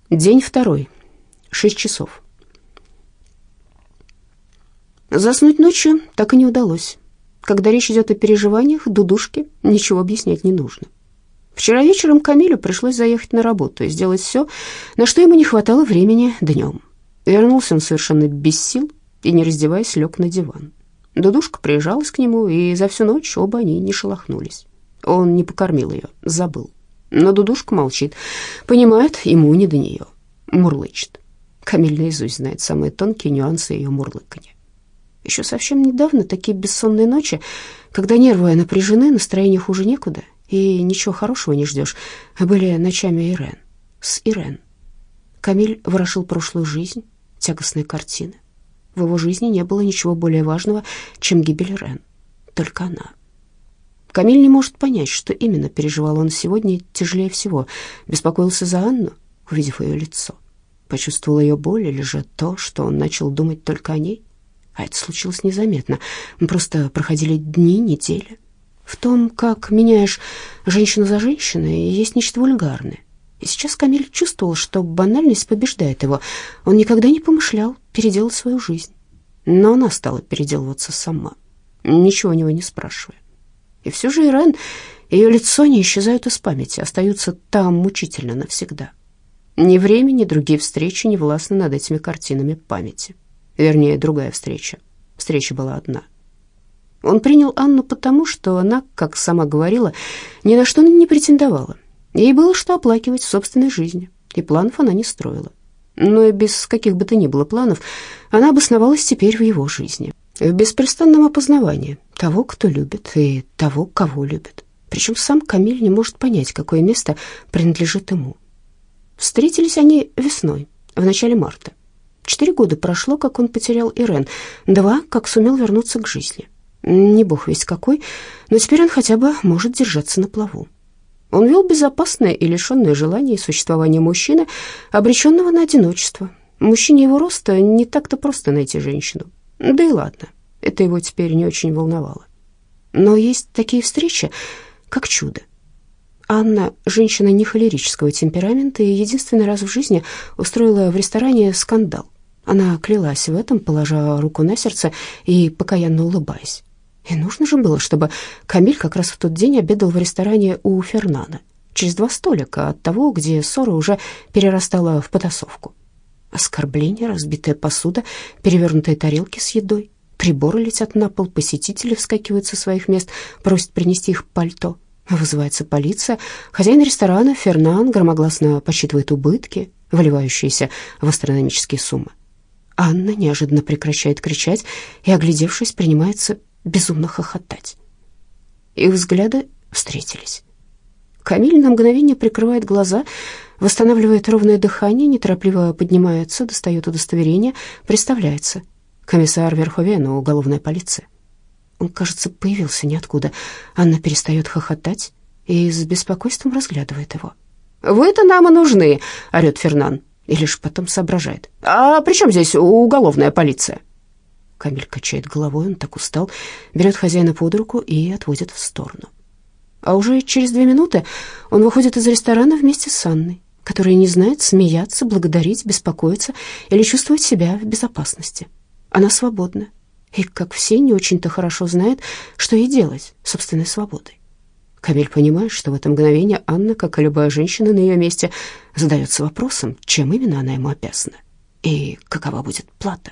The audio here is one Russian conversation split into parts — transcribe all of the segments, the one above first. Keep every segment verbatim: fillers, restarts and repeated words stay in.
День второй. Шесть часов. Заснуть ночью так и не удалось. Когда речь идет о переживаниях, Дудушке ничего объяснять не нужно. Вчера вечером Камилю пришлось заехать на работу и сделать все, на что ему не хватало времени днем. Вернулся он совершенно без сил и, не раздеваясь, лег на диван. Дудушка прижалась к нему, и за всю ночь оба они не шелохнулись. Он не покормил ее, забыл. Но Дудушка молчит, понимает, ему не до нее. Мурлычет. Камиль наизусть знает самые тонкие нюансы ее мурлыканья. Еще совсем недавно такие бессонные ночи, когда нервы напряжены, настроение хуже некуда, и ничего хорошего не ждешь, были ночами Ирен. С Ирен. Камиль ворошил прошлую жизнь, тягостные картины. В его жизни не было ничего более важного, чем гибель Ирен. Только она. Камиль не может понять, что именно переживал он сегодня тяжелее всего. Беспокоился за Анну, увидев ее лицо. Почувствовал ее боль, или же то, что он начал думать только о ней. А это случилось незаметно. Просто проходили дни, недели. В том, как меняешь женщину за женщиной, есть нечто вульгарное. И сейчас Камиль чувствовал, что банальность побеждает его. Он никогда не помышлял переделать свою жизнь. Но она стала переделываться сама, ничего у него не спрашивая. И все же Ирен, ее лицо не исчезают из памяти, остаются там мучительно навсегда. Ни время, ни другие встречи не властны над этими картинами памяти. Вернее, другая встреча. Встреча была одна. Он принял Анну потому, что она, как сама говорила, ни на что не претендовала. Ей было что оплакивать в собственной жизни, и планов она не строила. Но и без каких бы то ни было планов она обосновалась теперь в его жизни, в беспрестанном опознавании того, кто любит, и того, кого любит. Причем сам Камиль не может понять, какое место принадлежит ему. Встретились они весной, в начале марта. Четыре года прошло, как он потерял Ирен, два, как сумел вернуться к жизни. Не бог весть какой, но теперь он хотя бы может держаться на плаву. Он вел безопасное и лишенное желания существования мужчины, обреченного на одиночество. Мужчине его роста не так-то просто найти женщину. Да и ладно, это его теперь не очень волновало. Но есть такие встречи, как чудо. Анна, женщина не холерического темперамента, и единственный раз в жизни устроила в ресторане скандал. Она клялась в этом, положа руку на сердце и покаянно улыбаясь. И нужно же было, чтобы Камиль как раз в тот день обедал в ресторане у Фернана, через два столика от того, где ссора уже перерастала в потасовку. Оскорбления, разбитая посуда, перевернутые тарелки с едой, приборы летят на пол, посетители вскакивают со своих мест, просят принести их пальто. Вызывается полиция, хозяин ресторана Фернан громогласно подсчитывает убытки, выливающиеся в астрономические суммы. Анна неожиданно прекращает кричать и, оглядевшись, принимается безумно хохотать. Их взгляды встретились. Камиль на мгновение прикрывает глаза, восстанавливает ровное дыхание, неторопливо поднимается, достает удостоверение, представляется. Комиссар Верховена, уголовная полиция. Он, кажется, появился ниоткуда. Анна перестает хохотать и с беспокойством разглядывает его. «Вы-то нам и нужны!» — орет Фернан. И лишь потом соображает. «А при чем здесь уголовная полиция?» Камиль качает головой, он так устал, берет хозяина под руку и отводит в сторону. А уже через две минуты он выходит из ресторана вместе с Анной, которая не знает, смеяться, благодарить, беспокоиться или чувствовать себя в безопасности. Она свободна и, как все, не очень-то хорошо знает, что ей делать с собственной свободой. Камиль понимает, что в это мгновение Анна, как и любая женщина на ее месте, задается вопросом, чем именно она ему обязана и какова будет плата.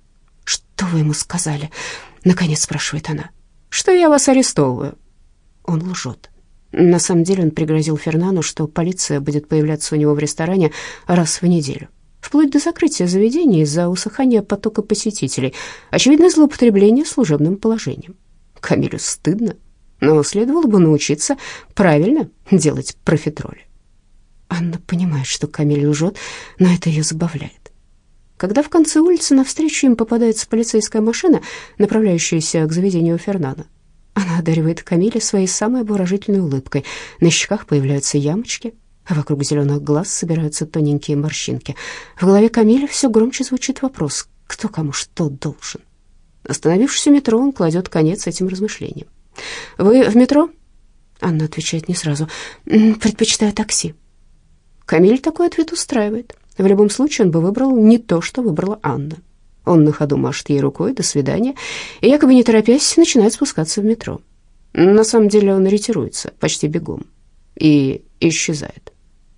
«Что вы ему сказали?» — наконец спрашивает она. «Что я вас арестовываю». Он лжет. На самом деле он пригрозил Фернану, что полиция будет появляться у него в ресторане раз в неделю, вплоть до закрытия заведения из-за усыхания потока посетителей. Очевидное злоупотребление служебным положением. Камилю стыдно, но следовало бы научиться правильно делать профитроли. Анна понимает, что Камиль лжет, но это ее забавляет. Когда в конце улицы навстречу им попадается полицейская машина, направляющаяся к заведению Фернана, она одаривает Камиля своей самой обворожительной улыбкой. На щеках появляются ямочки, а вокруг зеленых глаз собираются тоненькие морщинки. В голове Камиля все громче звучит вопрос, кто кому что должен. Остановившись у метро, он кладет конец этим размышлениям. «Вы в метро?» Анна отвечает не сразу. «Предпочитаю такси». Камиль такой ответ устраивает. В любом случае он бы выбрал не то, что выбрала Анна. Он на ходу машет ей рукой «до свидания» и, якобы не торопясь, начинает спускаться в метро. На самом деле он ретируется почти бегом и исчезает.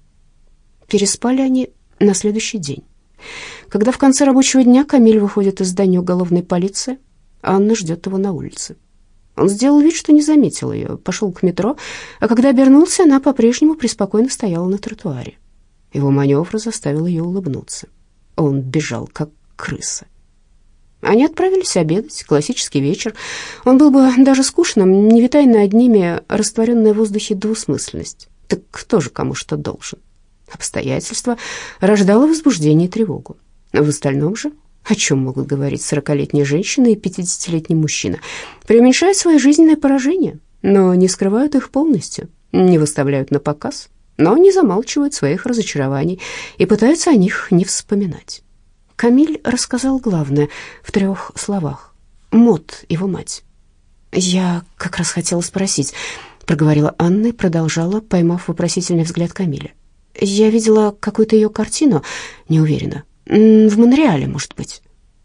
Переспали они на следующий день. Когда в конце рабочего дня Камиль выходит из здания уголовной полиции, Анна ждет его на улице. Он сделал вид, что не заметил ее, пошел к метро, а когда обернулся, она по-прежнему преспокойно стояла на тротуаре. Его маневр заставил ее улыбнуться. Он бежал, как крыса. Они отправились обедать, классический вечер. Он был бы даже скучным, не витая над ними растворенная в воздухе двусмысленность. Так кто же кому что должен? Обстоятельства рождало возбуждение и тревогу. В остальном же, о чем могут говорить сорокалетняя женщина и пятидесятилетний мужчина, преуменьшают свои жизненные поражения, но не скрывают их полностью, не выставляют на показ, но не замалчивают своих разочарований и пытаются о них не вспоминать. Камиль рассказал главное в трех словах. Мод, его мать. «Я как раз хотела спросить», — проговорила Анна и продолжала, поймав вопросительный взгляд Камиля. «Я видела какую-то ее картину, не уверена. В Монреале, может быть».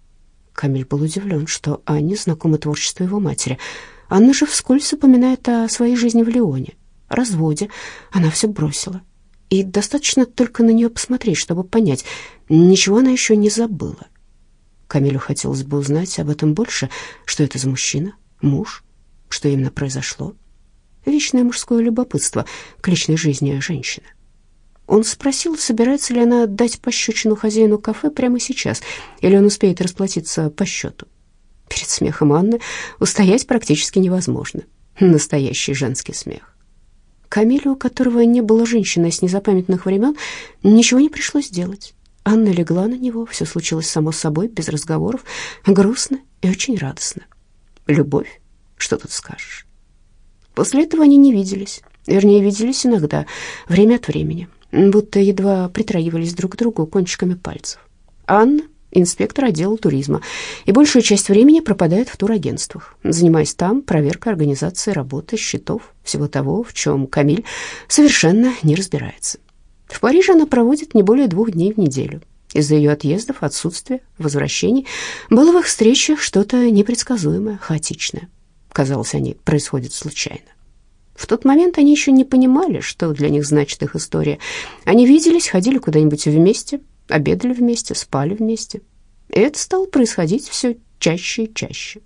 Камиль был удивлен, что Анне знакомо творчество его матери. Анна же вскользь упоминает о своей жизни в Лионе, о разводе. Она все бросила. И достаточно только на нее посмотреть, чтобы понять, ничего она еще не забыла. Камилю хотелось бы узнать об этом больше, что это за мужчина, муж, что именно произошло. Вечное мужское любопытство к личной жизни женщины. Он спросил, собирается ли она дать пощечину хозяину кафе прямо сейчас, или он успеет расплатиться по счету. Перед смехом Анны устоять практически невозможно. Настоящий женский смех. Камилю, у которого не было женщины с незапамятных времен, ничего не пришлось делать. Анна легла на него, все случилось само собой, без разговоров, грустно и очень радостно. Любовь, что тут скажешь. После этого они не виделись, вернее, виделись иногда, время от времени, будто едва притрагивались друг к другу кончиками пальцев. Анна — инспектор отдела туризма, и большую часть времени пропадает в турагентствах, занимаясь там проверкой организации работы, счетов, всего того, в чем Камиль совершенно не разбирается. В Париже она проводит не более двух дней в неделю. Из-за ее отъездов, отсутствия, возвращений было в их встречах что-то непредсказуемое, хаотичное. Казалось, они происходят случайно. В тот момент они еще не понимали, что для них значит их история. Они виделись, ходили куда-нибудь вместе, обедали вместе, спали вместе. И это стало происходить все чаще и чаще.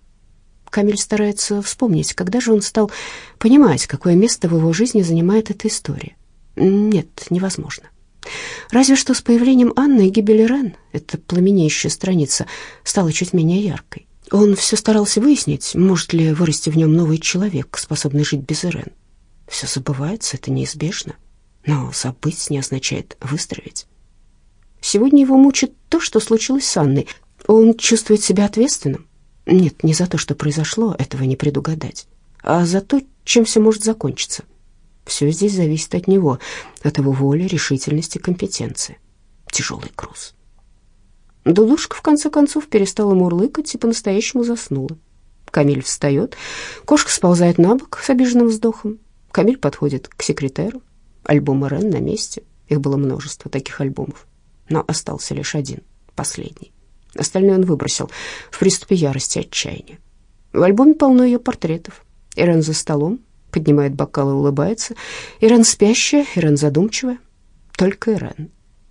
Камиль старается вспомнить, когда же он стал понимать, какое место в его жизни занимает эта история. Нет, невозможно. Разве что с появлением Анны и гибели Рен эта пламенеющая страница стала чуть менее яркой. Он все старался выяснить, может ли вырасти в нем новый человек, способный жить без Ирен. Все забывается, это неизбежно, но забыть не означает выздороветь. Сегодня его мучит то, что случилось с Анной. Он чувствует себя ответственным. Нет, не за то, что произошло, этого не предугадать, а за то, чем все может закончиться. Все здесь зависит от него, от его воли, решительности, компетенции. Тяжелый груз. Дудушка, в конце концов, перестала мурлыкать и по-настоящему заснула. Камиль встает, кошка сползает на бок с обиженным вздохом. Камиль подходит к секретеру. Альбомы Рен на месте. Их было множество, таких альбомов. Но остался лишь один, последний. Остальные он выбросил в приступе ярости и отчаяния. В альбоме полно ее портретов. Ирен за столом, поднимает бокал и улыбается. Ирен спящая, Ирен задумчивая. Только Ирен.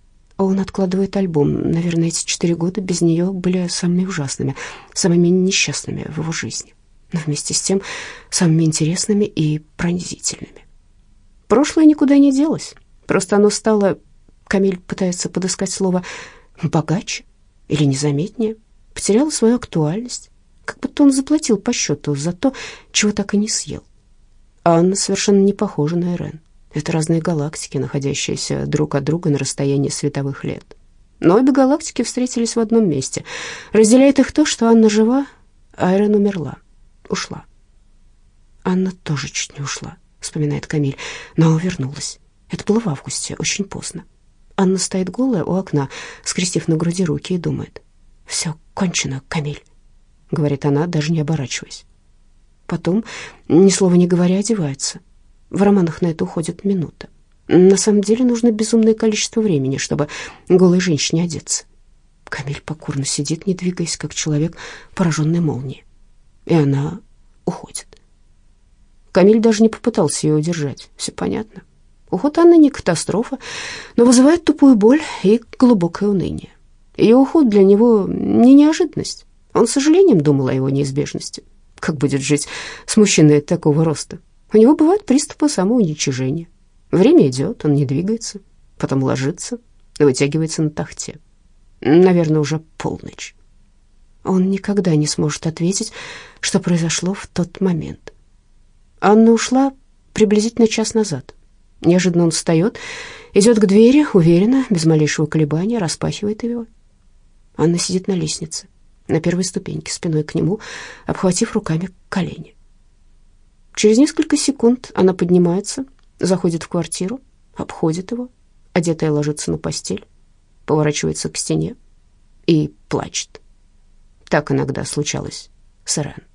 Он откладывает альбом. Наверное, эти четыре года без нее были самыми ужасными, самыми несчастными в его жизни, но вместе с тем самыми интересными и пронзительными. Прошлое никуда не делось, просто оно стало, Камиль пытается подыскать слово, богаче или незаметнее, потеряло свою актуальность, как будто он заплатил по счету за то, чего так и не съел. А Анна совершенно не похожа на Ирен. Это разные галактики, находящиеся друг от друга на расстоянии световых лет. Но обе галактики встретились в одном месте. Разделяет их то, что Анна жива, а Ирен умерла, ушла. Анна тоже чуть не ушла, вспоминает Камиль, но вернулась. Это было в августе, очень поздно. Анна стоит голая у окна, скрестив на груди руки, и думает. «Все кончено, Камиль», — говорит она, даже не оборачиваясь. Потом, ни слова не говоря, одевается. В романах на это уходит минута. На самом деле нужно безумное количество времени, чтобы голой женщине одеться. Камиль покорно сидит, не двигаясь, как человек, пораженный молнией. И она уходит. Камиль даже не попытался ее удержать. Все понятно. Уход Анны не катастрофа, но вызывает тупую боль и глубокое уныние. Ее уход для него не неожиданность. Он с сожалением думал о его неизбежности. Как будет жить с мужчиной такого роста? У него бывают приступы самоуничижения. Время идет, он не двигается, потом ложится, вытягивается на тахте. Наверное, уже полночь. Он никогда не сможет ответить, что произошло в тот момент. Анна ушла приблизительно час назад. Неожиданно он встает, идет к двери, уверенно, без малейшего колебания, распахивает его. Анна сидит на лестнице, на первой ступеньке, спиной к нему, обхватив руками колени. Через несколько секунд она поднимается, заходит в квартиру, обходит его, одетая ложится на постель, поворачивается к стене и плачет. Так иногда случалось с Ирен.